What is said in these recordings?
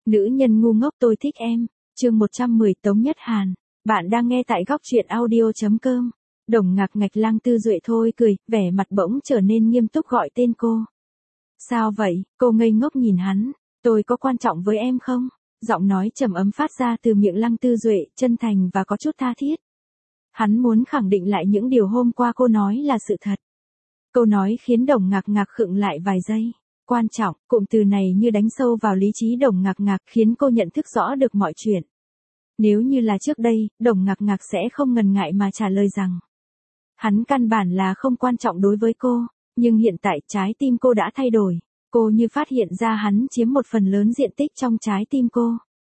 Nữ nhân ngu ngốc tôi thích em. Chương 110 Tống Nhất Hàn. Bạn đang nghe tại góc truyện audio.com. Đồng ngạc ngạch Lăng Tư Duệ thôi cười, vẻ mặt bỗng trở nên nghiêm túc gọi tên cô. Sao vậy? Cô ngây ngốc nhìn hắn. Tôi có quan trọng với em không? Giọng nói trầm ấm phát ra từ miệng Lăng Tư Duệ, chân thành và có chút tha thiết. Hắn muốn khẳng định lại những điều hôm qua cô nói là sự thật. Câu nói khiến Đồng ngạc ngạc khựng lại vài giây. Quan trọng, cụm từ này như đánh sâu vào lý trí Đồng ngạc ngạc khiến cô nhận thức rõ được mọi chuyện. Nếu như là trước đây, Đồng ngạc ngạc sẽ không ngần ngại mà trả lời rằng hắn căn bản là không quan trọng đối với cô, nhưng hiện tại trái tim cô đã thay đổi. Cô như phát hiện ra hắn chiếm một phần lớn diện tích trong trái tim cô.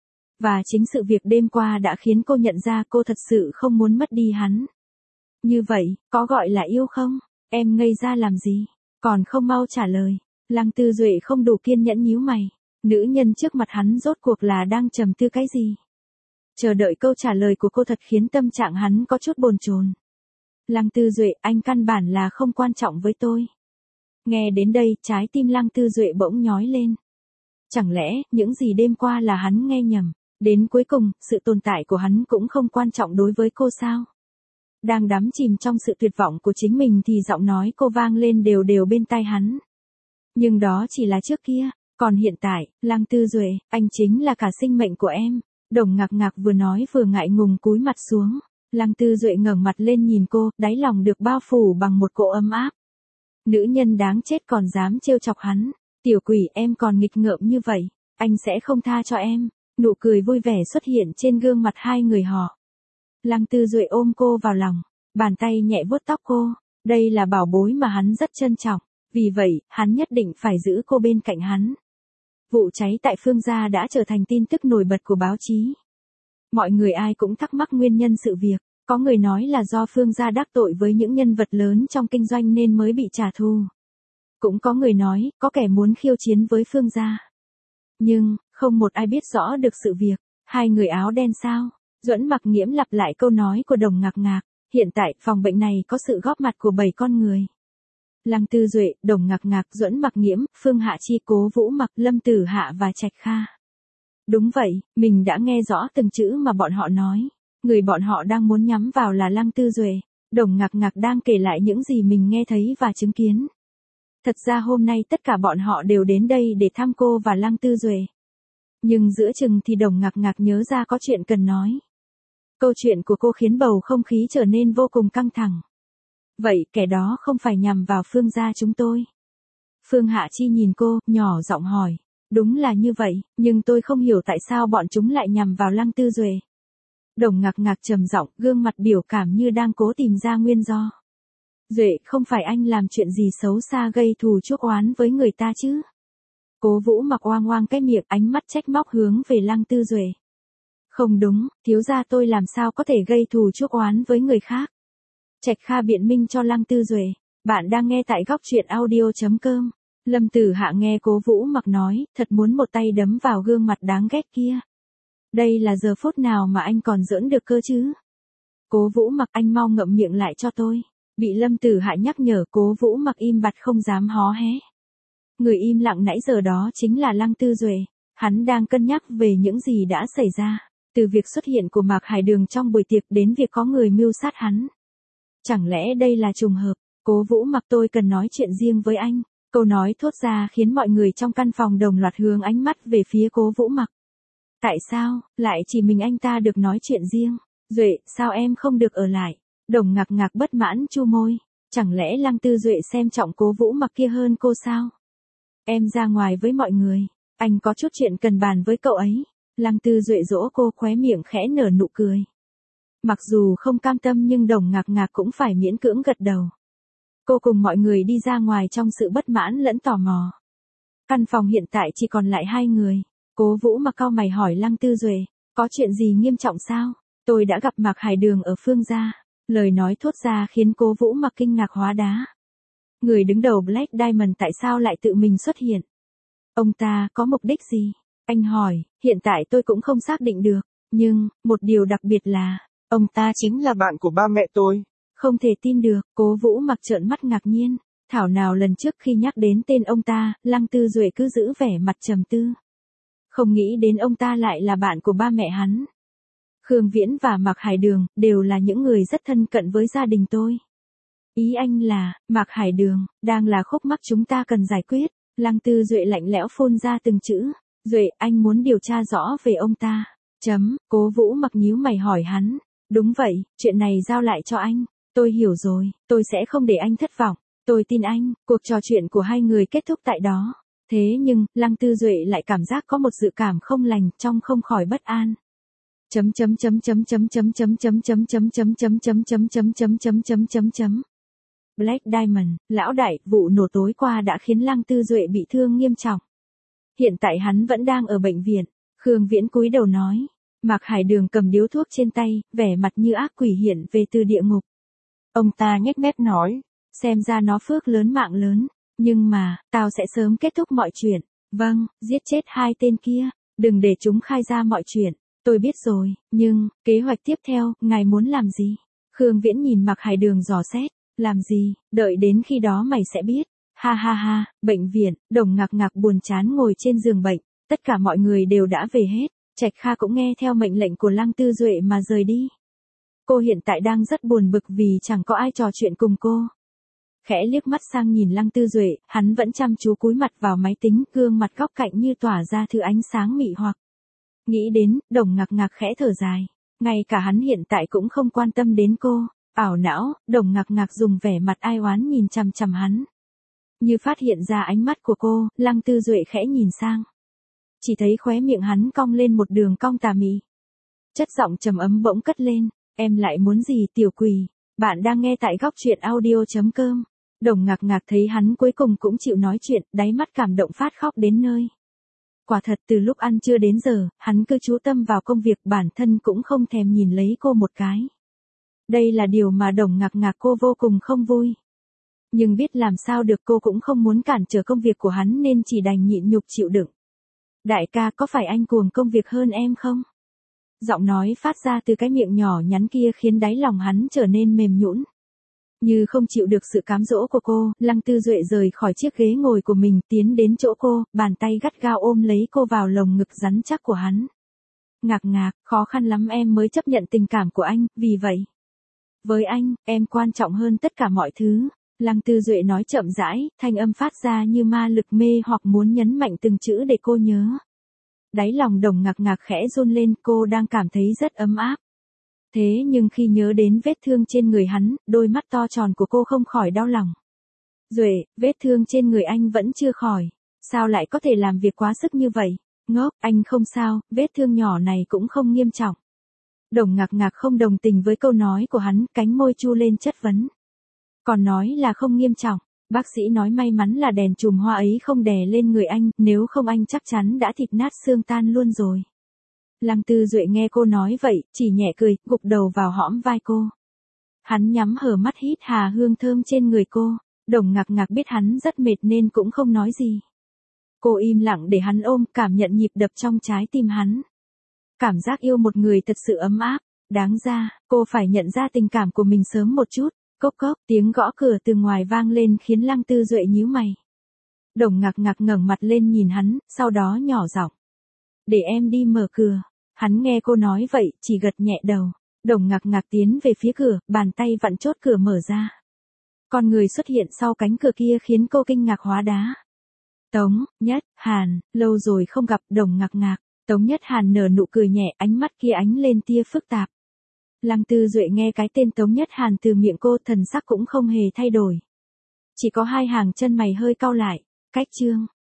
Và chính sự việc đêm qua đã khiến cô nhận ra cô thật sự không muốn mất đi hắn. Như vậy, có gọi là yêu không? Em ngây ra làm gì? Còn không mau trả lời. Lăng Tư Duệ không đủ kiên nhẫn nhíu mày. Nữ nhân trước mặt hắn rốt cuộc là đang trầm tư cái gì? Chờ đợi câu trả lời của cô thật khiến tâm trạng hắn có chút bồn chồn. Lăng Tư Duệ, anh căn bản là không quan trọng với tôi. Nghe đến đây, trái tim Lăng Tư Duệ bỗng nhói lên. Chẳng lẽ, những gì đêm qua là hắn nghe nhầm? Đến cuối cùng, sự tồn tại của hắn cũng không quan trọng đối với cô sao? Đang đắm chìm trong sự tuyệt vọng của chính mình thì giọng nói cô vang lên đều đều bên tai hắn. Nhưng đó chỉ là trước kia, còn hiện tại, Lăng Tư Duệ, anh chính là cả sinh mệnh của em. Đồng ngạc ngạc vừa nói vừa ngại ngùng cúi mặt xuống. Lăng Tư Duệ ngẩng mặt lên nhìn cô, đáy lòng được bao phủ bằng một cỗ ấm áp. Nữ nhân đáng chết còn dám trêu chọc hắn. Tiểu quỷ, em còn nghịch ngợm như vậy, anh sẽ không tha cho em. Nụ cười vui vẻ xuất hiện trên gương mặt hai người họ. Lăng Tư Duệ ôm cô vào lòng, bàn tay nhẹ vuốt tóc cô. Đây là bảo bối mà hắn rất trân trọng, vì vậy, hắn nhất định phải giữ cô bên cạnh hắn. Vụ cháy tại Phương Gia đã trở thành tin tức nổi bật của báo chí. Mọi người ai cũng thắc mắc nguyên nhân sự việc. Có người nói là do Phương Gia đắc tội với những nhân vật lớn trong kinh doanh nên mới bị trả thù. Cũng có người nói, có kẻ muốn khiêu chiến với Phương Gia. Nhưng, không một ai biết rõ được sự việc. Hai người áo đen sao? Duẫn Mặc Nghiễm lặp lại câu nói của Đồng ngạc ngạc. Hiện tại, phòng bệnh này có sự góp mặt của 7 con người. Lăng Tư Duệ, Đồng ngạc ngạc, Duẫn Mặc Nghiễm, Phương Hạ Chi, Cố Vũ Mặc, Lâm Tử Hạ và Trạch Kha. Đúng vậy, mình đã nghe rõ từng chữ mà bọn họ nói. Người bọn họ đang muốn nhắm vào là Lăng Tư Duệ. Đồng ngạc ngạc đang kể lại những gì mình nghe thấy và chứng kiến. Thật ra hôm nay tất cả bọn họ đều đến đây để thăm cô và Lăng Tư Duệ. Nhưng giữa chừng thì Đồng ngạc ngạc nhớ ra có chuyện cần nói. Câu chuyện của cô khiến bầu không khí trở nên vô cùng căng thẳng. Vậy kẻ đó không phải nhằm vào Phương Gia chúng tôi? Phương Hạ Chi nhìn cô, nhỏ giọng hỏi. Đúng là như vậy, nhưng tôi không hiểu tại sao bọn chúng lại nhằm vào Lăng Tư Duệ. Đồng ngạc ngạc trầm giọng, gương mặt biểu cảm như đang cố tìm ra nguyên do. Duệ, không phải anh làm chuyện gì xấu xa gây thù chuốc oán với người ta chứ? Cố Vũ Mặc oang oang cái miệng, ánh mắt trách móc hướng về Lăng Tư Duệ. Không đúng, thiếu gia tôi làm sao có thể gây thù chuốc oán với người khác? Trạch Kha biện minh cho Lăng Tư Duệ. Bạn đang nghe tại góc truyện audio.com. Lâm Tử Hạ nghe Cố Vũ Mặc nói, thật muốn một tay đấm vào gương mặt đáng ghét kia. Đây là giờ phút nào mà anh còn giỡn được cơ chứ? Cố Vũ Mặc, anh mau ngậm miệng lại cho tôi. Bị Lâm Tử Hạ nhắc nhở, Cố Vũ Mặc im bặt không dám hó hé. Người im lặng nãy giờ đó chính là Lăng Tư Duệ. Hắn đang cân nhắc về những gì đã xảy ra, từ việc xuất hiện của Mạc Hải Đường trong buổi tiệc đến việc có người mưu sát hắn. Chẳng lẽ đây là trùng hợp? Cố Vũ Mặc, tôi cần nói chuyện riêng với anh. Câu nói thốt ra khiến mọi người trong căn phòng đồng loạt hướng ánh mắt về phía Cố Vũ Mặc. Tại sao, lại chỉ mình anh ta được nói chuyện riêng? Duệ, sao em không được ở lại? Đồng ngạc ngạc bất mãn chu môi. Chẳng lẽ Lăng Tư Duệ xem trọng Cố Vũ Mặc kia hơn cô sao? Em ra ngoài với mọi người. Anh có chút chuyện cần bàn với cậu ấy. Lăng Tư Duệ dỗ cô, khóe miệng khẽ nở nụ cười. Mặc dù không cam tâm nhưng Đồng ngạc ngạc cũng phải miễn cưỡng gật đầu. Cô cùng mọi người đi ra ngoài trong sự bất mãn lẫn tò mò. Căn phòng hiện tại chỉ còn lại 2 người. Cố Vũ Mặc cau mày hỏi Lăng Tư Duệ, có chuyện gì nghiêm trọng sao? Tôi đã gặp Mạc Hải Đường ở Phương Gia. Lời nói thốt ra khiến Cố Vũ Mặc kinh ngạc hóa đá. Người đứng đầu Black Diamond tại sao lại tự mình xuất hiện? Ông ta có mục đích gì? Anh hỏi, hiện tại tôi cũng không xác định được. Nhưng, một điều đặc biệt là, ông ta chính là bạn của ba mẹ tôi. Không thể tin được, Cố Vũ Mặc trợn mắt ngạc nhiên. Thảo nào lần trước khi nhắc đến tên ông ta, Lăng Tư Duệ cứ giữ vẻ mặt trầm tư. Không nghĩ đến ông ta lại là bạn của ba mẹ hắn. Khương Viễn và Mạc Hải Đường đều là những người rất thân cận với gia đình tôi. Ý anh là, Mạc Hải Đường, đang là khúc mắc chúng ta cần giải quyết. Lăng Tư Duệ lạnh lẽo phun ra từng chữ. Duệ, anh muốn điều tra rõ về ông ta. Cố Vũ Mặc nhíu mày hỏi hắn. Đúng vậy, chuyện này giao lại cho anh. Tôi hiểu rồi, tôi sẽ không để anh thất vọng. Tôi tin anh, cuộc trò chuyện của hai người kết thúc tại đó. Thế nhưng, Lăng Tư Duệ lại cảm giác có một dự cảm không lành, trong không khỏi bất an. Black Diamond, lão đại, vụ nổ tối qua đã khiến Lăng Tư Duệ bị thương nghiêm trọng. Hiện tại hắn vẫn đang ở bệnh viện. Khương Viễn cúi đầu nói. Mạc Hải Đường cầm điếu thuốc trên tay, vẻ mặt như ác quỷ hiện về từ địa ngục. Ông ta nhếch mép nói, xem ra nó phước lớn mạng lớn, nhưng mà, tao sẽ sớm kết thúc mọi chuyện. Vâng, giết chết hai tên kia, đừng để chúng khai ra mọi chuyện. Tôi biết rồi, nhưng, kế hoạch tiếp theo, ngài muốn làm gì? Khương Viễn nhìn Mạc Hải Đường dò xét, làm gì, đợi đến khi đó mày sẽ biết. Ha ha ha, bệnh viện, Đồng Ngạc Ngạc buồn chán ngồi trên giường bệnh, tất cả mọi người đều đã về hết, Trạch Kha cũng nghe theo mệnh lệnh của Lăng Tư Duệ mà rời đi. Cô hiện tại đang rất buồn bực vì chẳng có ai trò chuyện cùng cô. Khẽ liếc mắt sang nhìn Lăng Tư Duệ, hắn vẫn chăm chú cúi mặt vào máy tính, gương mặt góc cạnh như tỏa ra thứ ánh sáng mị hoặc. Nghĩ đến, Đồng Ngạc Ngạc khẽ thở dài, ngay cả hắn hiện tại cũng không quan tâm đến cô. Ảo não, Đồng Ngạc Ngạc dùng vẻ mặt ai oán nhìn chằm chằm hắn. Như phát hiện ra ánh mắt của cô, Lăng Tư Duệ khẽ nhìn sang. Chỉ thấy khóe miệng hắn cong lên một đường cong tà mị. Chất giọng trầm ấm bỗng cất lên, em lại muốn gì tiểu quỷ? Bạn đang nghe tại góc truyện audio.com. Đồng Ngạc Ngạc thấy hắn cuối cùng cũng chịu nói chuyện, đáy mắt cảm động phát khóc đến nơi. Quả thật từ lúc ăn trưa đến giờ, hắn cứ chú tâm vào công việc, bản thân cũng không thèm nhìn lấy cô một cái. Đây là điều mà Đồng Ngạc Ngạc cô vô cùng không vui. Nhưng biết làm sao được, cô cũng không muốn cản trở công việc của hắn nên chỉ đành nhịn nhục chịu đựng. Đại ca, có phải anh cuồng công việc hơn em không? Giọng nói phát ra từ cái miệng nhỏ nhắn kia khiến đáy lòng hắn trở nên mềm nhũn. Như không chịu được sự cám dỗ của cô, Lăng Tư Duệ rời khỏi chiếc ghế ngồi của mình, tiến đến chỗ cô, bàn tay gắt gao ôm lấy cô vào lồng ngực rắn chắc của hắn. Ngạc Ngạc, khó khăn lắm em mới chấp nhận tình cảm của anh, vì vậy, với anh, em quan trọng hơn tất cả mọi thứ. Lăng Tư Duệ nói chậm rãi, thanh âm phát ra như ma lực mê hoặc muốn nhấn mạnh từng chữ để cô nhớ. Đáy lòng Đồng Ngạc Ngạc khẽ run lên, cô đang cảm thấy rất ấm áp. Thế nhưng khi nhớ đến vết thương trên người hắn, đôi mắt to tròn của cô không khỏi đau lòng. Duệ, vết thương trên người anh vẫn chưa khỏi. Sao lại có thể làm việc quá sức như vậy? Ngốc, anh không sao, vết thương nhỏ này cũng không nghiêm trọng. Đồng Ngạc Ngạc không đồng tình với câu nói của hắn, cánh môi chu lên chất vấn. Còn nói là không nghiêm trọng, bác sĩ nói may mắn là đèn chùm hoa ấy không đè lên người anh, nếu không anh chắc chắn đã thịt nát xương tan luôn rồi. Lăng Tư Duệ nghe cô nói vậy, chỉ nhẹ cười, gục đầu vào hõm vai cô. Hắn nhắm hờ mắt hít hà hương thơm trên người cô, Đồng Ngạc Ngạc biết hắn rất mệt nên cũng không nói gì. Cô im lặng để hắn ôm, cảm nhận nhịp đập trong trái tim hắn. Cảm giác yêu một người thật sự ấm áp, đáng ra, cô phải nhận ra tình cảm của mình sớm một chút. Cốc cốc, tiếng gõ cửa từ ngoài vang lên khiến Lăng Tư Duệ nhíu mày. Đồng Ngạc Ngạc ngẩng mặt lên nhìn hắn, sau đó nhỏ giọng. Để em đi mở cửa. Hắn nghe cô nói vậy, chỉ gật nhẹ đầu. Đồng Ngạc Ngạc tiến về phía cửa, bàn tay vặn chốt cửa mở ra. Con người xuất hiện sau cánh cửa kia khiến cô kinh ngạc hóa đá. Tống Nhất Hàn, lâu rồi không gặp. Đồng Ngạc Ngạc. Tống Nhất Hàn nở nụ cười nhẹ, ánh mắt kia ánh lên tia phức tạp. Lăng Tư Duệ nghe cái tên Tống Nhất Hàn từ miệng cô, thần sắc cũng không hề thay đổi. Chỉ có hai hàng chân mày hơi cau lại. Cách chương